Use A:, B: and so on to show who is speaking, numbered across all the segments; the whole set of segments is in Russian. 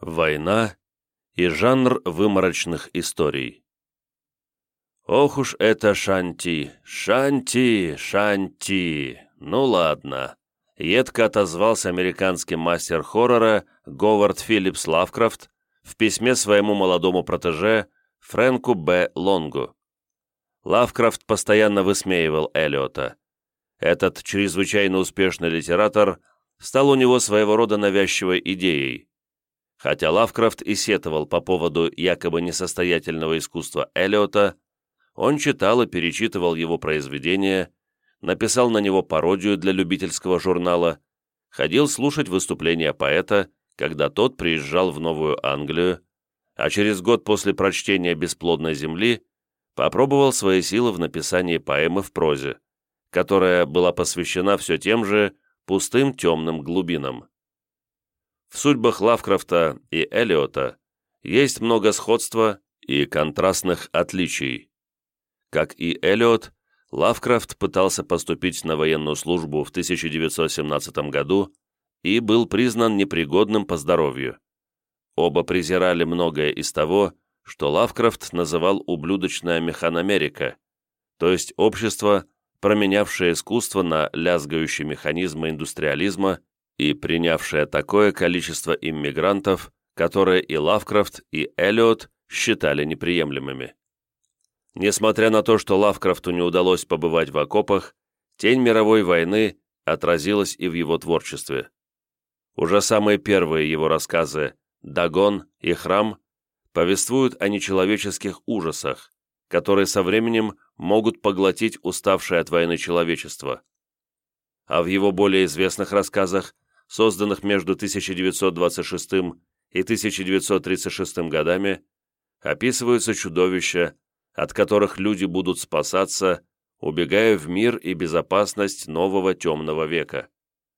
A: Война и жанр выморочных историй. Ох уж это Шанти, Шанти, Шанти. Ну ладно. Едко отозвался американский мастер хоррора Говард Филлипс Лавкрафт в письме своему молодому протеже Фрэнку Б. Лонгу. Лавкрафт постоянно высмеивал Эллиота. Этот чрезвычайно успешный литератор стал у него своего рода навязчивой идеей. Хотя Лавкрафт и сетовал по поводу якобы несостоятельного искусства Эллиота, он читал и перечитывал его произведения, написал на него пародию для любительского журнала, ходил слушать выступления поэта, когда тот приезжал в Новую Англию, а через год после прочтения «Бесплодной земли» попробовал свои силы в написании поэмы в прозе, которая была посвящена все тем же пустым темным глубинам. В судьбах Лавкрафта и Эллиота есть много сходства и контрастных отличий. Как и Эллиот, Лавкрафт пытался поступить на военную службу в 1917 году и был признан непригодным по здоровью. Оба презирали многое из того, что Лавкрафт называл ублюдочная механомерика, то есть общество, променявшее искусство на лязгающие механизмы индустриализма и принявшее такое количество иммигрантов, которые и Лавкрафт, и Эллиот считали неприемлемыми. Несмотря на то, что Лавкрафту не удалось побывать в окопах, тень мировой войны отразилась и в его творчестве. Уже самые первые его рассказы «Дагон» и «Храм» повествуют о нечеловеческих ужасах, которые со временем могут поглотить уставшее от войны человечество. А в его более известных рассказах, созданных между 1926 и 1936 годами, описываются чудовища, от которых люди будут спасаться, убегая в мир и безопасность нового темного века.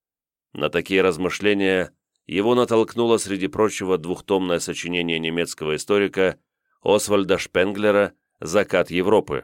A: На такие размышления его натолкнуло, среди прочего, двухтомное сочинение немецкого историка Освальда Шпенглера «Закат Европы»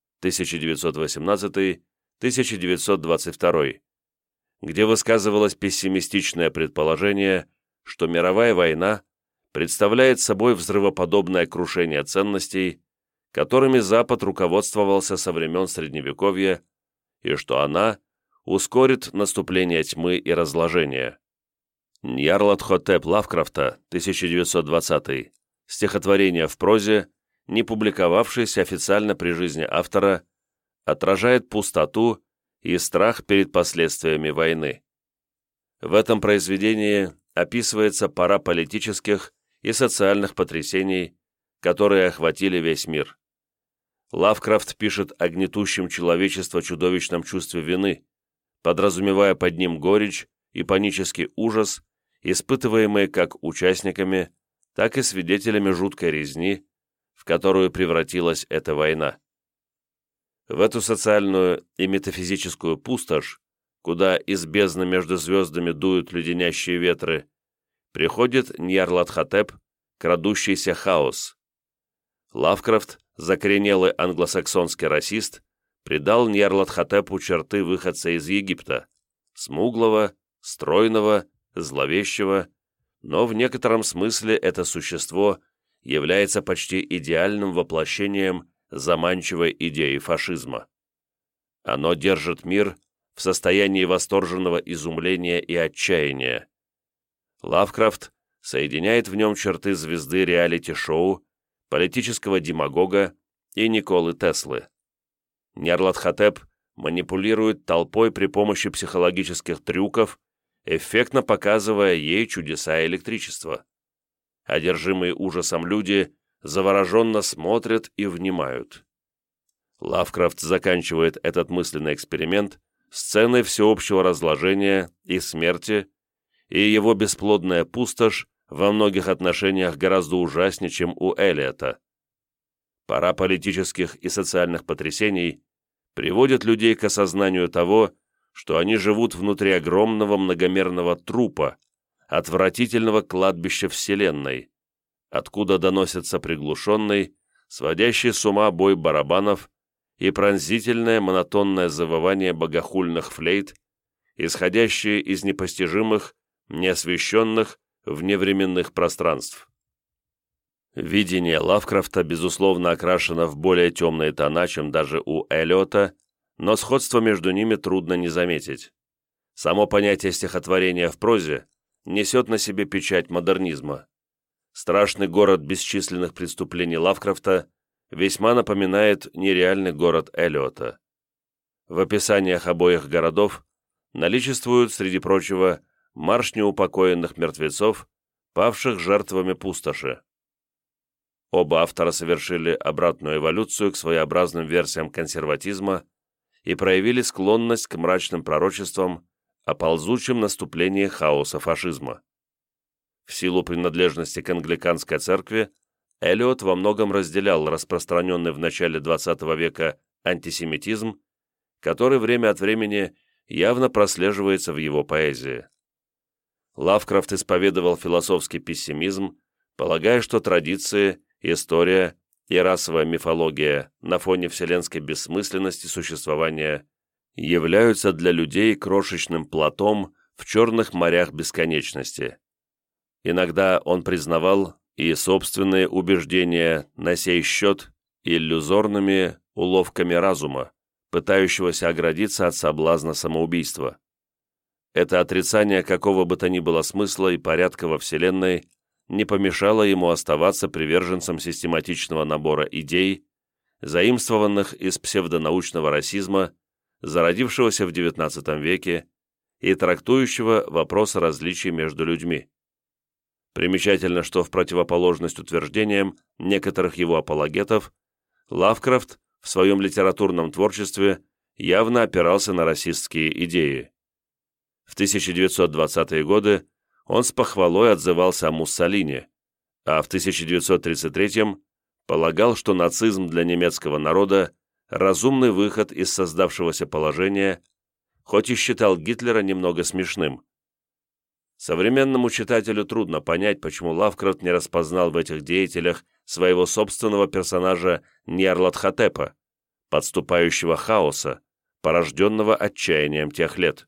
A: 1918-1922, где высказывалось пессимистичное предположение, что мировая война представляет собой взрывоподобное крушение ценностей, которыми Запад руководствовался со времен Средневековья, и что она ускорит наступление тьмы и разложения. Ньярлатхотеп Лавкрафта, 1920, стихотворение в прозе, не публиковавшееся официально при жизни автора, отражает пустоту и страх перед последствиями войны. В этом произведении описывается пора политических и социальных потрясений, которые охватили весь мир. Лавкрафт пишет о гнетущем человечество чудовищном чувстве вины, подразумевая под ним горечь и панический ужас, испытываемые как участниками, так и свидетелями жуткой резни, в которую превратилась эта война. В эту социальную и метафизическую пустошь, куда из бездны между звездами дуют леденящие ветры, приходит Ньярлатхотеп, крадущийся хаос. Лавкрафт, закоренелый англосаксонский расист, придал Ньярлатхотепу черты выходца из Египта, смуглого, стройного, зловещего, но в некотором смысле это существо является почти идеальным воплощением заманчивой идеи фашизма. Оно держит мир в состоянии восторженного изумления и отчаяния. Лавкрафт соединяет в нем черты звезды реалити-шоу, политического демагога и Николы Теслы. Ньярлатхотеп манипулирует толпой при помощи психологических трюков, эффектно показывая ей чудеса электричества. Одержимые ужасом люди завороженно смотрят и внимают. Лавкрафт заканчивает этот мысленный эксперимент сценой всеобщего разложения и смерти, и его бесплодная пустошь во многих отношениях гораздо ужаснее, чем у Эллиота. Пора политических и социальных потрясений приводит людей к осознанию того, что они живут внутри огромного многомерного трупа, отвратительного кладбища Вселенной, откуда доносится приглушенный, сводящий с ума бой барабанов и пронзительное монотонное завывание богохульных флейт, исходящие из непостижимых, неосвещенных, вневременных пространств. Видение Лавкрафта, безусловно, окрашено в более темные тона, чем даже у Эллиота, но сходство между ними трудно не заметить. Само понятие стихотворения в прозе несет на себе печать модернизма. Страшный город бесчисленных преступлений Лавкрафта весьма напоминает нереальный город Эллиота. В описаниях обоих городов наличествуют, среди прочего, марш неупокоенных мертвецов, павших жертвами пустоши. Оба автора совершили обратную эволюцию к своеобразным версиям консерватизма и проявили склонность к мрачным пророчествам о ползучем наступлении хаоса фашизма. В силу принадлежности к англиканской церкви Эллиот во многом разделял распространенный в начале XX века антисемитизм, который время от времени явно прослеживается в его поэзии. Лавкрафт исповедовал философский пессимизм, полагая, что традиции, история и расовая мифология на фоне вселенской бессмысленности существования являются для людей крошечным плотом в черных морях бесконечности. Иногда он признавал и собственные убеждения на сей счет иллюзорными уловками разума, пытающегося оградиться от соблазна самоубийства. Это отрицание какого бы то ни было смысла и порядка во Вселенной не помешало ему оставаться приверженцем систематичного набора идей, заимствованных из псевдонаучного расизма, зародившегося в XIX веке и трактующего вопрос различий между людьми. Примечательно, что в противоположность утверждениям некоторых его апологетов, Лавкрафт в своем литературном творчестве явно опирался на расистские идеи. В 1920-е годы он с похвалой отзывался о Муссолини, а в 1933-м полагал, что нацизм для немецкого народа – разумный выход из создавшегося положения, хоть и считал Гитлера немного смешным. Современному читателю трудно понять, почему Лавкрафт не распознал в этих деятелях своего собственного персонажа Ньярлатхотепа, подступающего хаоса, порожденного отчаянием тех лет.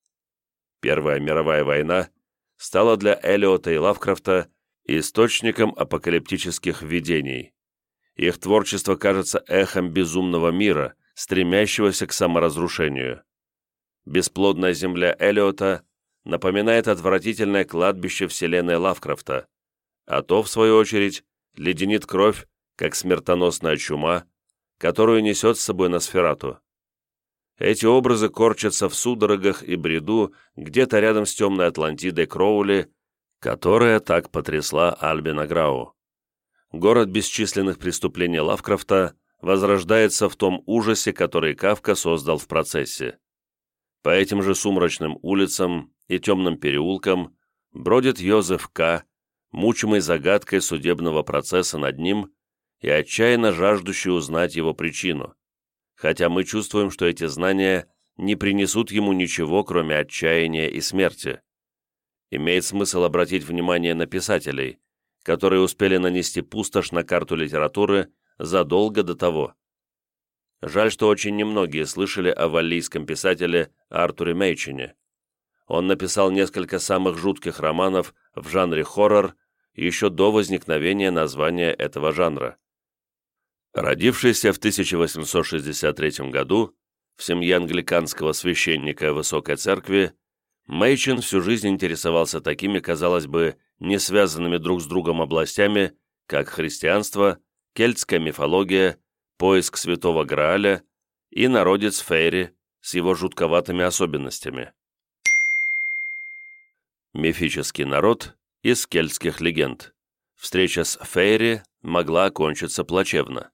A: Первая мировая война стала для Эллиота и Лавкрафта источником апокалиптических видений. Их творчество кажется эхом безумного мира, стремящегося к саморазрушению. Бесплодная земля Эллиота напоминает отвратительное кладбище вселенной Лавкрафта, а то, в свою очередь, леденит кровь, как смертоносная чума, которую несет с собой Носферату. Эти образы корчатся в судорогах и бреду где-то рядом с темной Атлантидой Кроули, которая так потрясла Альбина Грау. Город бесчисленных преступлений Лавкрафта возрождается в том ужасе, который Кафка создал в процессе. По этим же сумрачным улицам и темным переулкам бродит Йозеф К., мучимый загадкой судебного процесса над ним и отчаянно жаждущий узнать его причину, хотя мы чувствуем, что эти знания не принесут ему ничего, кроме отчаяния и смерти. Имеет смысл обратить внимание на писателей, которые успели нанести пустошь на карту литературы задолго до того. Жаль, что очень немногие слышали о валлийском писателе Артуре Мейчине. Он написал несколько самых жутких романов в жанре хоррор еще до возникновения названия этого жанра. Родившийся в 1863 году в семье англиканского священника Высокой Церкви, Мейчин всю жизнь интересовался такими, казалось бы, не связанными друг с другом областями, как христианство, кельтская мифология, поиск Святого Грааля и народец Фейри с его жутковатыми особенностями. Мифический народ из кельтских легенд. Встреча с Фейри могла окончиться плачевно.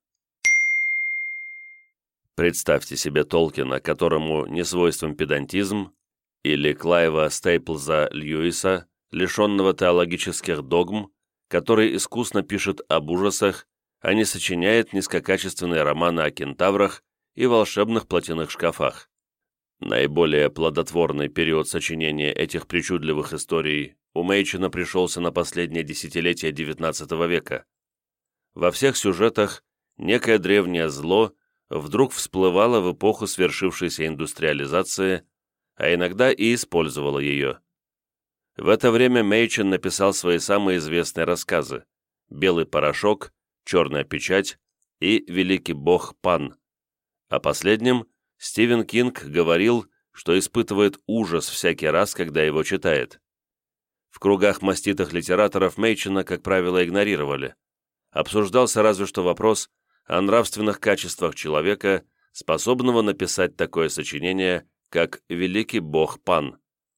A: Представьте себе Толкина, которому не свойствен педантизм, или Клайва Стейплза Льюиса, лишенного теологических догм, который искусно пишет об ужасах, а не сочиняет низкокачественные романы о кентаврах и волшебных платяных шкафах. Наиболее плодотворный период сочинения этих причудливых историй у Мейчина пришелся на последнее десятилетие XIX века. Во всех сюжетах некое древнее зло вдруг всплывало в эпоху свершившейся индустриализации, а иногда и использовало ее. В это время Мейчин написал свои самые известные рассказы «Белый порошок», «Черная печать» и «Великий бог Пан». О последнем Стивен Кинг говорил, что испытывает ужас всякий раз, когда его читает. В кругах маститых литераторов Мейчина, как правило, игнорировали. Обсуждался разве что вопрос о нравственных качествах человека, способного написать такое сочинение, как «Великий бог Пан».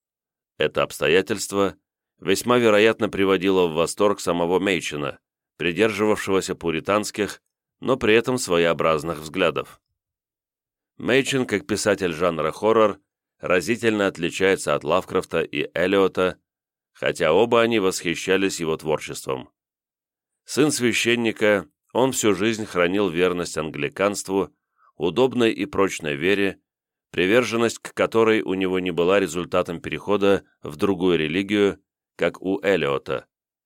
A: Это обстоятельство весьма вероятно приводило в восторг самого Мейчина, придерживавшегося пуританских, но при этом своеобразных взглядов. Мейчин, как писатель жанра хоррор, разительно отличается от Лавкрафта и Эллиота, хотя оба они восхищались его творчеством. Сын священника, он всю жизнь хранил верность англиканству, удобной и прочной вере, приверженность к которой у него не была результатом перехода в другую религию, как у Эллиота.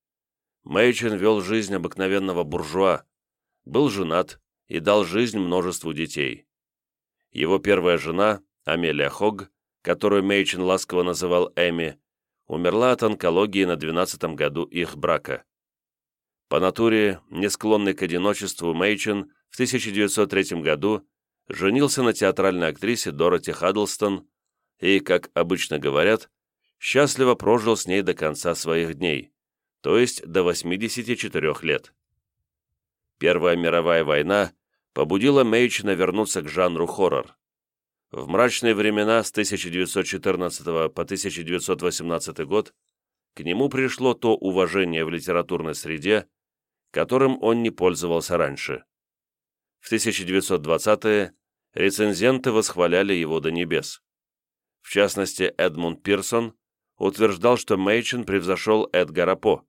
A: Мейчин вел жизнь обыкновенного буржуа, был женат и дал жизнь множеству детей. Его первая жена, Амелия Хогг, которую Мейчин ласково называл Эми, умерла от онкологии на 12-м году их брака. По натуре, не склонный к одиночеству, Мейчин в 1903 году женился на театральной актрисе Дороти Хаддлстон и, как обычно говорят, счастливо прожил с ней до конца своих дней, то есть до 84 лет. Первая мировая война побудила Мейчина вернуться к жанру хоррор. В мрачные времена с 1914 по 1918 год к нему пришло то уважение в литературной среде, которым он не пользовался раньше. В 1920-е рецензенты восхваляли его до небес. В частности, Эдмунд Пирсон утверждал, что Мейчин превзошел Эдгара По.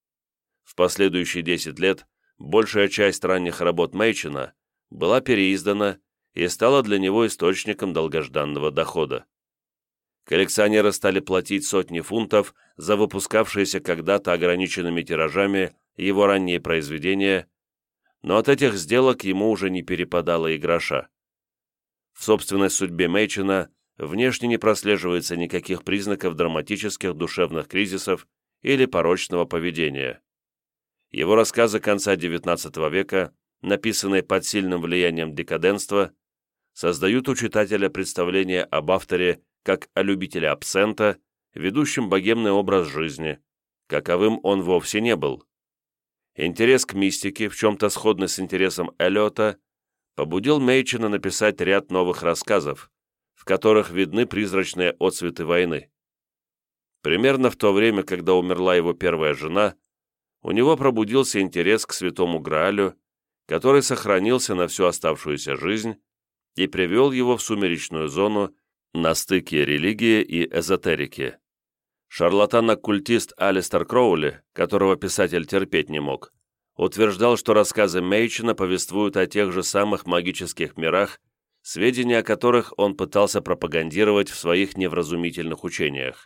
A: В последующие 10 лет большая часть ранних работ Мейчина была переиздана и стала для него источником долгожданного дохода. Коллекционеры стали платить сотни фунтов за выпускавшиеся когда-то ограниченными тиражами его ранние произведения, но от этих сделок ему уже не перепадало и гроша. В собственной судьбе Мейчина внешне не прослеживается никаких признаков драматических душевных кризисов или порочного поведения. Его рассказы конца XIX века, написанные под сильным влиянием декаденства, создают у читателя представление об авторе как о любителе абсента, ведущем богемный образ жизни, каковым он вовсе не был. Интерес к мистике, в чем-то сходный с интересом Эллиота, побудил Мейчина написать ряд новых рассказов, в которых видны призрачные отцветы войны. Примерно в то время, когда умерла его первая жена, у него пробудился интерес к Святому Граалю, который сохранился на всю оставшуюся жизнь и привел его в сумеречную зону на стыке религии и эзотерики. Шарлатан-оккультист Алистер Кроули, которого писатель терпеть не мог, утверждал, что рассказы Мейчина повествуют о тех же самых магических мирах, сведения о которых он пытался пропагандировать в своих невразумительных учениях.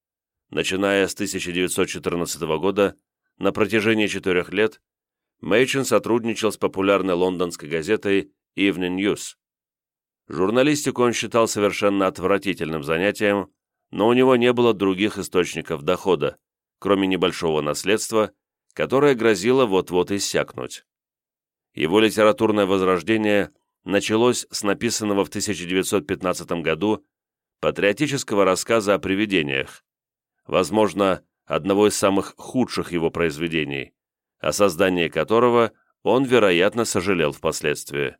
A: Начиная с 1914 года, на протяжении 4 лет, Мейчин сотрудничал с популярной лондонской газетой Evening News. Журналистику он считал совершенно отвратительным занятием, но у него не было других источников дохода, кроме небольшого наследства, которое грозило вот-вот иссякнуть. Его литературное возрождение началось с написанного в 1915 году патриотического рассказа о привидениях, возможно, одного из самых худших его произведений, о создании которого он, вероятно, сожалел впоследствии.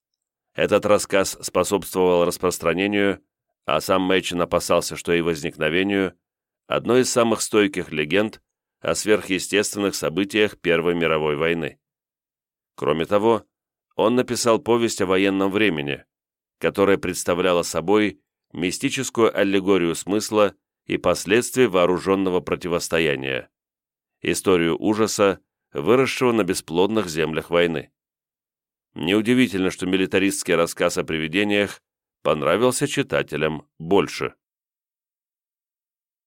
A: Этот рассказ способствовал распространению, а сам Мейчин опасался, что и возникновению, одной из самых стойких легенд о сверхъестественных событиях Первой мировой войны. Кроме того, он написал повесть о военном времени, которая представляла собой мистическую аллегорию смысла и последствий вооруженного противостояния, историю ужаса, выросшего на бесплодных землях войны. Неудивительно, что милитаристский рассказ о привидениях понравился читателям больше.